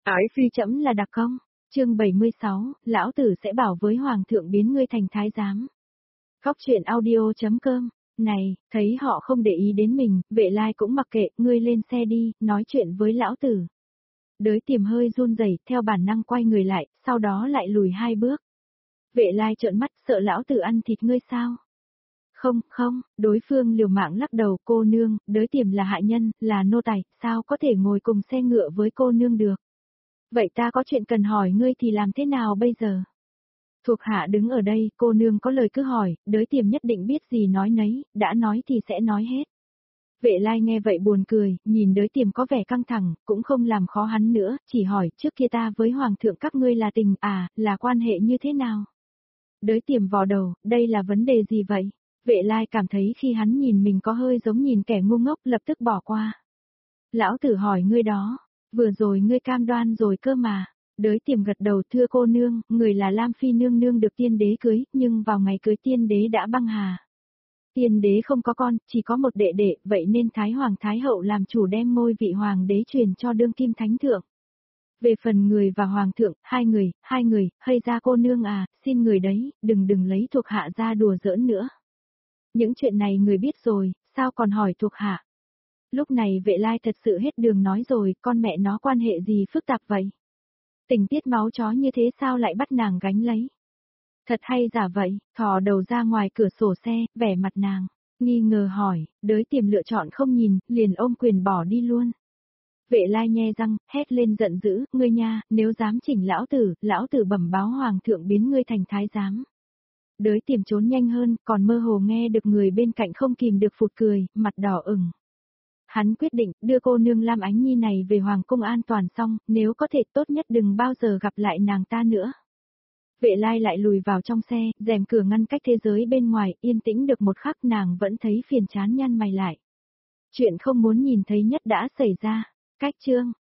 Ái phi trẫm là đặc công. Chương 76, lão tử sẽ bảo với hoàng thượng biến ngươi thành thái giám. Góc truyện audio.com. Này, thấy họ không để ý đến mình, Vệ Lai cũng mặc kệ, ngươi lên xe đi, nói chuyện với lão tử. Đới Tiềm hơi run rẩy, theo bản năng quay người lại, sau đó lại lùi 2 bước. Vệ Lai trợn mắt, sợ lão tử ăn thịt ngươi sao? Không, đối phương liều mạng lắc đầu, cô nương, Đới Tiềm là hạ nhân, là nô tài, sao có thể ngồi cùng xe ngựa với cô nương được? Vậy ta có chuyện cần hỏi ngươi thì làm thế nào bây giờ? Thuộc hạ đứng ở đây, cô nương có lời cứ hỏi, Đới Tiềm nhất định biết gì nói nấy, đã nói thì sẽ nói hết. Vệ Lai nghe vậy buồn cười, nhìn Đới Tiềm có vẻ căng thẳng, cũng không làm khó hắn nữa, chỉ hỏi trước kia ta với hoàng thượng các ngươi là tình à, là quan hệ như thế nào? Đới Tiềm vò đầu, đây là vấn đề gì vậy? Vệ Lai cảm thấy khi hắn nhìn mình có hơi giống nhìn kẻ ngu ngốc, lập tức bỏ qua. Lão tử hỏi ngươi đó, vừa rồi ngươi cam đoan rồi cơ mà. Đới Tiềm gật đầu, thưa cô nương, người là Lam Phi nương nương được tiên đế cưới, nhưng vào ngày cưới tiên đế đã băng hà. Tiên đế không có con, chỉ có một đệ đệ, vậy nên Thái Hoàng Thái Hậu làm chủ đem ngôi vị hoàng đế truyền cho đương kim thánh thượng. Về phần người và hoàng thượng, hai người, hay ra cô nương à, xin người đấy, đừng lấy thuộc hạ ra đùa giỡn nữa. Những chuyện này người biết rồi, sao còn hỏi thuộc hạ? Lúc này Vệ Lai thật sự hết đường nói rồi, con mẹ nó quan hệ gì phức tạp vậy? Tình tiết máu chó như thế sao lại bắt nàng gánh lấy? Thật hay giả vậy, thò đầu ra ngoài cửa sổ xe, vẻ mặt nàng, nghi ngờ hỏi, Đới Tiềm lựa chọn không nhìn, liền ôm quyền bỏ đi luôn. Vệ Lai nhe răng, hét lên giận dữ, ngươi nha, nếu dám chỉnh lão tử bẩm báo hoàng thượng biến ngươi thành thái giám. Đới Tiềm trốn nhanh hơn, còn mơ hồ nghe được người bên cạnh không kìm được phụt cười, mặt đỏ ửng. Hắn quyết định đưa cô nương Lam Ánh Nhi này về hoàng cung an toàn xong, nếu có thể tốt nhất đừng bao giờ gặp lại nàng ta nữa. Vệ Lai lại lùi vào trong xe, rèm cửa ngăn cách thế giới bên ngoài, yên tĩnh được một khắc nàng vẫn thấy phiền chán nhăn mày lại. Chuyện không muốn nhìn thấy nhất đã xảy ra. Cách chương.